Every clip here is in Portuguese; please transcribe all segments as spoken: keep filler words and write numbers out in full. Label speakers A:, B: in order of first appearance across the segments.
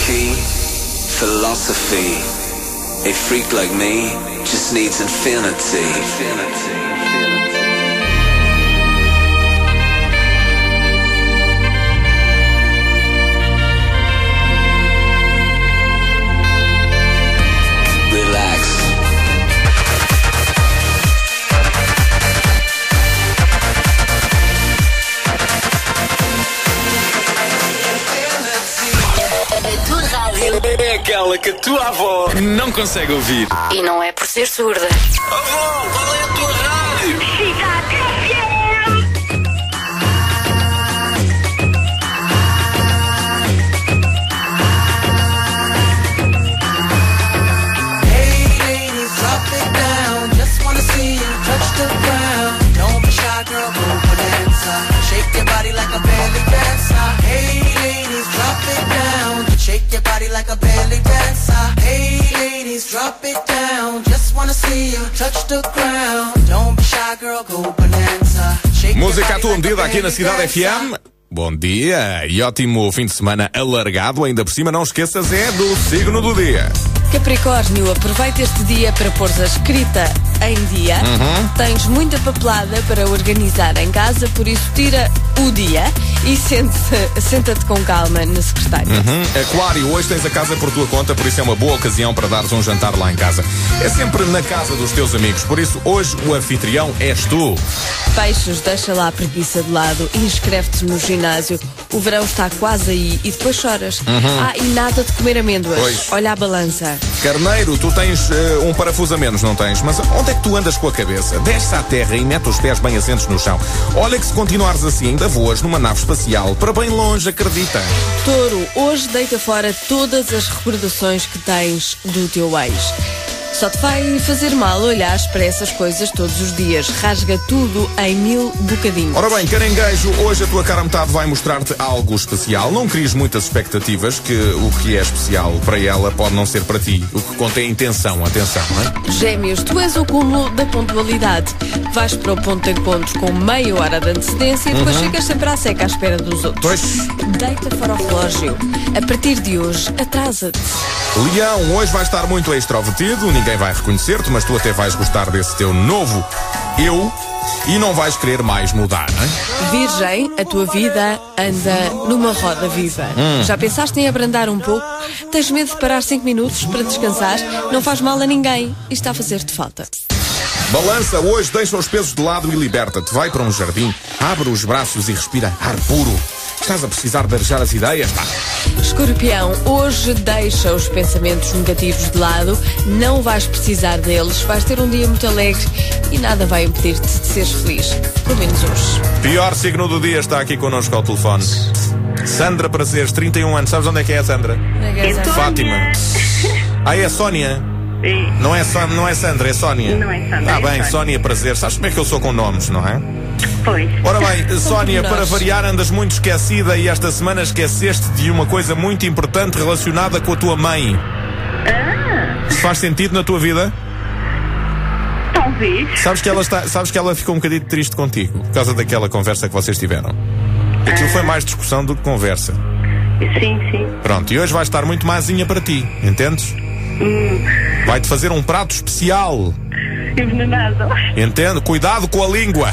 A: key, philosophy. A freak like me just needs infinity. Infinity.
B: É aquela que a tua avó não consegue ouvir.
C: E não é por ser surda.
B: Avó, qual é a tua rádio?
D: Cidade F M.
E: Hey ladies, drop it down. Just wanna see you touch the ground. Don't be shy, girl, go bonanza. Shake your body like a belly dancer. Hey ladies, drop it down. Shake your body like a belly dancer. Hey ladies, drop it down. Just wanna see you touch the ground. Don't be shy, girl, go bonanza.
F: Música à tua medida aqui na Cidade F M. Bom dia e ótimo fim de semana alargado. Ainda por cima, não esqueças, é do signo do dia.
G: Capricórnio, aproveita este dia para pôr a escrita em dia.
F: Uhum.
G: Tens muita papelada para organizar em casa, por isso tira o dia e sente-se, senta-te com calma na secretária.
F: Uhum. Aquário, hoje tens a casa por tua conta, por isso é uma boa ocasião para dares um jantar lá em casa. É sempre na casa dos teus amigos, por isso hoje o anfitrião és tu.
G: Peixes, deixa lá a preguiça de lado e inscreve-te no ginásio. O verão está quase aí e depois choras.
F: Uhum.
G: Ah, e nada de comer amêndoas.
F: Pois.
G: Olha a balança.
F: Carneiro, tu tens uh, um parafuso a menos, não tens? Mas onde é que tu andas com a cabeça? Desce à terra e mete os pés bem assentos no chão. Olha que se continuares assim, ainda voas numa nave espacial para bem longe, acredita.
G: Touro, hoje deita fora todas as recordações que tens do teu ex. Só te vai fazer mal olhares para essas coisas todos os dias. Rasga tudo em mil bocadinhos.
F: Ora bem, caranguejo, hoje a tua cara metade vai mostrar-te algo especial. Não cries muitas expectativas, que o que é especial para ela pode não ser para ti. O que conta é a intenção, atenção, não é?
G: Gêmeos, tu és o cúmulo da pontualidade. Vais para o ponto de encontros com meia hora de antecedência e depois
F: Uhum.
G: ficas sempre à seca à espera dos outros.
F: Pois.
G: Deita fora o relógio. A partir de hoje, atrasa-te.
F: Leão, hoje vais estar muito extrovertido, ninguém vai reconhecer-te, mas tu até vais gostar desse teu novo eu e não vais querer mais mudar, não é?
G: Virgem, a tua vida anda numa roda viva.
F: Hum.
G: Já pensaste em abrandar um pouco? Tens medo de parar cinco minutos para descansar? Não faz mal a ninguém e está a fazer-te falta.
F: Balança, hoje deixa os pesos de lado e liberta-te. Vai para um jardim, abre os braços e respira ar puro. Estás a precisar de arejar as ideias, pá.
G: Escorpião, hoje deixa os pensamentos negativos de lado, não vais precisar deles, vais ter um dia muito alegre e nada vai impedir-te de seres feliz, pelo menos hoje.
F: Pior signo do dia está aqui connosco ao telefone. Sandra Prazeres, trinta e um anos. Sabes onde é que é a Sandra? Fátima. Ah, é a Sónia?
D: Sim.
F: Não é, Sa- não é Sandra, é Sónia.
D: Não é Sandra,
F: Ah,
D: é
F: bem,
D: Sónia.
F: Sónia Prazeres. Sabes como é que eu sou com nomes, não é?
D: Pois.
F: Ora bem, Sónia,
G: nós.
F: para variar, andas muito esquecida e esta semana esqueceste de uma coisa muito importante relacionada com a tua mãe.
D: Ah,
F: Isso faz sentido na tua vida?
D: talvez.
F: Sabes que ela está, sabes que ela ficou um bocadinho triste contigo por causa daquela conversa que vocês tiveram. Aquilo foi mais discussão do que conversa.
D: Sim, sim.
F: Pronto, e hoje vai estar muito maisinha para ti, entendes? Vai-te fazer um prato especial.
D: Envenenado.
F: Entende? Cuidado com a língua.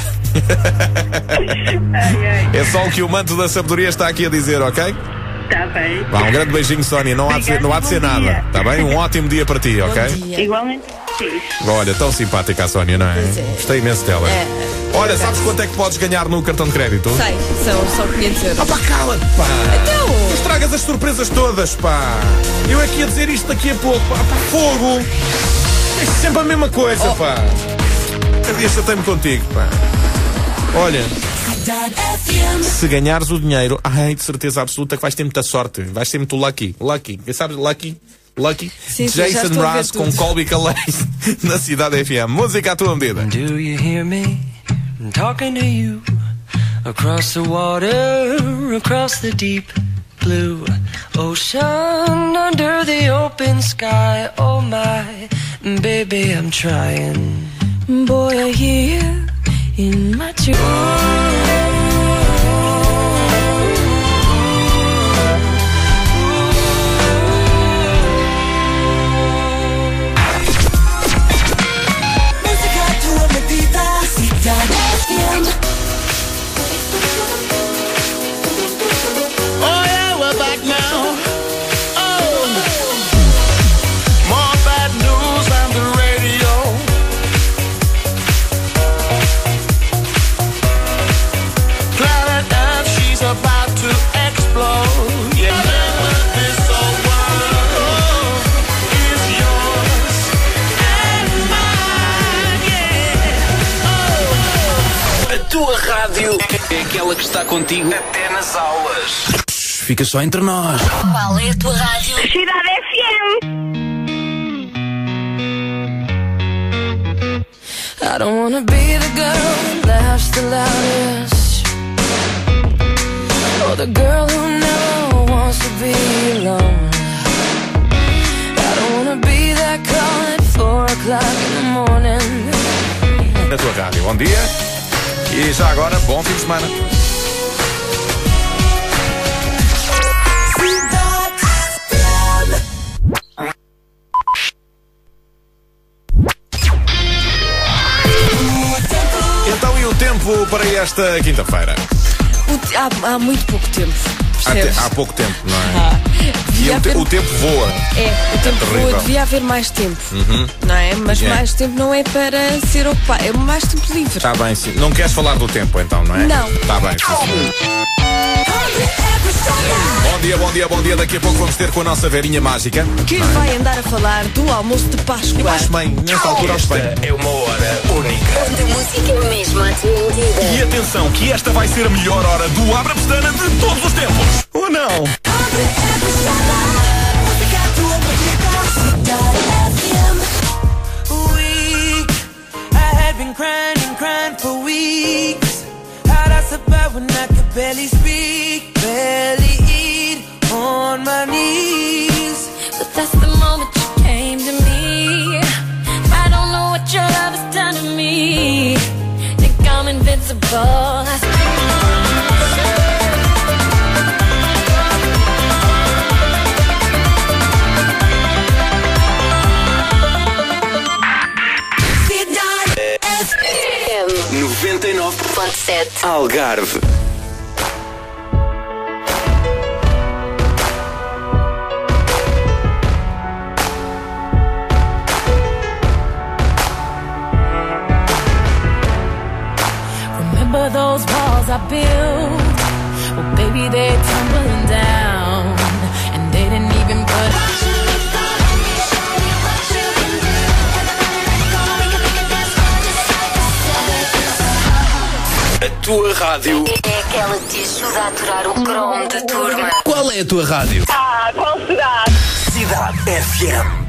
D: Ai, ai.
F: É só o que o manto da sabedoria está aqui a dizer, ok?
D: Tá bem.
F: Vá, um grande beijinho, Sónia. Não há de ser, não há de ser
D: Obrigada, bom
F: nada.
D: dia.
F: Está bem? Um ótimo dia para ti, ok?
G: Bom dia.
D: Igualmente. Sim.
F: Olha, tão simpática a Sónia, não é?
G: Pois é.
F: Gostei imenso dela.
G: É,
F: Olha, sabes quanto é que podes ganhar no cartão de crédito?
G: Sei, são só quinhentos euros.
F: Ah pá, cala-te, pá!
G: Então.
F: Tu estragas as surpresas todas, pá! Eu aqui a dizer isto daqui a pouco, pá! Pá, fogo! É sempre a mesma coisa,
G: Oh.
F: pá! Cada dia chatei-me contigo, pá! Olha, se ganhares o dinheiro, ai, de certeza absoluta que vais ter muita sorte. Vais ter muito lucky. Lucky. Sabes, lucky? Lucky?
G: Sim, sim, já
F: Jason
G: estou a ver
F: Mraz
G: tudo.
F: com Colby Calais na Cidade F M. Música à tua medida.
H: Do you hear me talking to you across the water, across the deep blue ocean, under the open sky? Oh my baby, I'm trying.
G: Boy, I hear you in my dreams.
B: está contigo até nas aulas.
C: Fica só entre nós.
I: Qual é a tua rádio?
D: Cidade F M.
H: I don't wanna be the girl who laughs the loudest, or the girl who never wants to be alone. I don't wanna be that call at four o'clock in the morning.
F: Na tua rádio, bom dia. E já agora, bom fim de semana. Então, e o tempo para esta quinta-feira?
G: O, há, há muito pouco tempo.
F: Há, te, há pouco tempo, não é? Ah, e o, te,
G: haver...
F: o tempo voa.
G: É, o tempo
F: é
G: voa, devia haver mais tempo.
F: Uhum.
G: Não é? Mas
F: é.
G: mais tempo não é para ser ocupado, é mais tempo livre.
F: Está bem, sim. Não queres falar do tempo então, não é?
G: Não.
F: Está bem, sim. Bom dia, bom dia, bom dia. Daqui a pouco vamos ter com a nossa Verinha Mágica.
G: Que é? vai andar a falar do almoço de Páscoa.
F: Eu acho bem, nesta altura acho bem.
B: É uma hora única.
I: Onde a música é mesmo à tua medida.
B: E atenção, que esta vai ser a melhor hora do Abre a Pestana de todos os tempos. Ou não?
E: Weak, I had been crying and crying for weeks. How'd I survive when I could barely speak, barely eat, on my knees?
I: But that's the moment you came to me. I don't know what your love has done to me. Think I'm invincible. I
B: noventa e nove
I: ponto sete
B: Algarve.
H: Remember those walls I built? Well, baby, they're tumbling down, and they didn't even put.
B: A tua rádio
I: é aquela que te ajuda a aturar o cromo da turma.
C: Qual é a tua rádio?
D: Ah, qual será?
B: Cidade F M.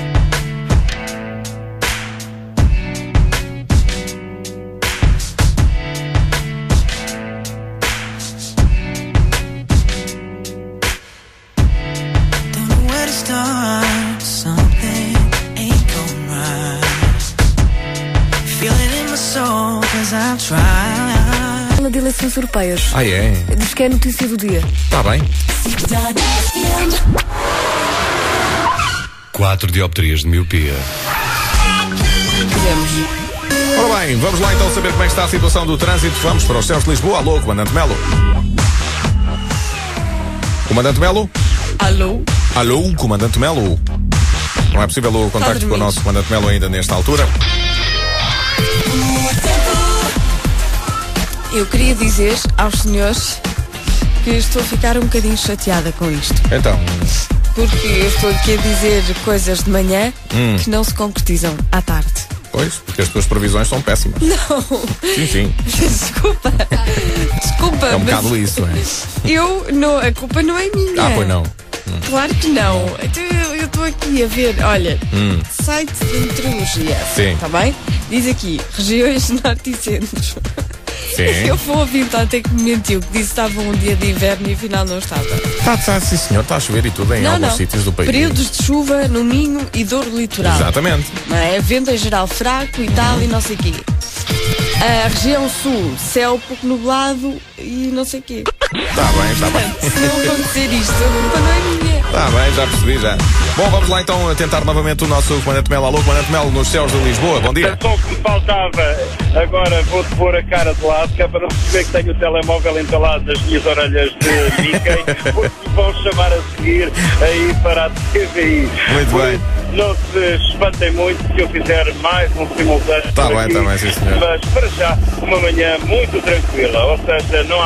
E: Don't know where to start, something ain't going right. Feel it in my soul, cause I've tried.
G: De eleições europeias.
F: Ah, é?
G: Diz que é a notícia do dia.
F: Está bem.
C: Quatro dioptrias de miopia.
G: Podemos.
F: Ora bem, vamos lá então saber como é que está a situação do trânsito. Vamos para os céus de Lisboa. Alô, Comandante Melo. Comandante Melo?
G: Alô?
F: Alô, Comandante Melo. Não é possível o contacto com o nosso Comandante Melo ainda nesta altura.
G: Eu queria dizer aos senhores que estou a ficar um bocadinho chateada com isto.
F: Então,
G: Porque eu estou aqui a dizer coisas de manhã
F: Hum.
G: que não se concretizam à tarde.
F: pois, porque as tuas previsões são péssimas.
G: Não.
F: Sim, sim.
G: Desculpa. Desculpa.
F: É um
G: mas
F: bocado isso, é?
G: Eu, não, a culpa não é minha.
F: Ah, pois não.
G: Claro que não. Então, Eu estou aqui a ver, olha,
F: Hum.
G: site de meteorologia.
F: Sim.
G: Está bem? Diz aqui, regiões norte e centro.
F: Sim.
G: Eu fui ouvir ontem que me mentiu, que disse que estava um dia de inverno e afinal não estava.
F: Está, está, sim senhor, está a chover e tudo em
G: não,
F: alguns
G: não.
F: sítios do país.
G: Períodos de chuva no Minho e Douro Litoral.
F: Exatamente.
G: Não é? Vento em geral fraco e tal e não sei o quê. A região sul, céu pouco nublado e não sei o quê.
F: Está bem, está bem.
G: Se não acontecer isto, a culpa não é minha.
F: Está bem, já percebi já. Bom, vamos lá então a tentar novamente o nosso Comandante Melo. Alô, Comandante Melo, nos céus de Lisboa. Bom dia.
J: Só que me faltava, agora vou-te pôr a cara de lado, que é para não perceber que tenho o telemóvel entalado nas minhas orelhas de Mickey, porque me vão chamar a seguir aí para a T V I.
F: Muito
J: Por
F: bem.
J: isso, não se espantem muito se eu fizer mais um simultâneo.
F: Está
J: por
F: bem,
J: aqui,
F: está bem, sim senhor.
J: Mas para já, uma manhã muito tranquila, ou seja, não há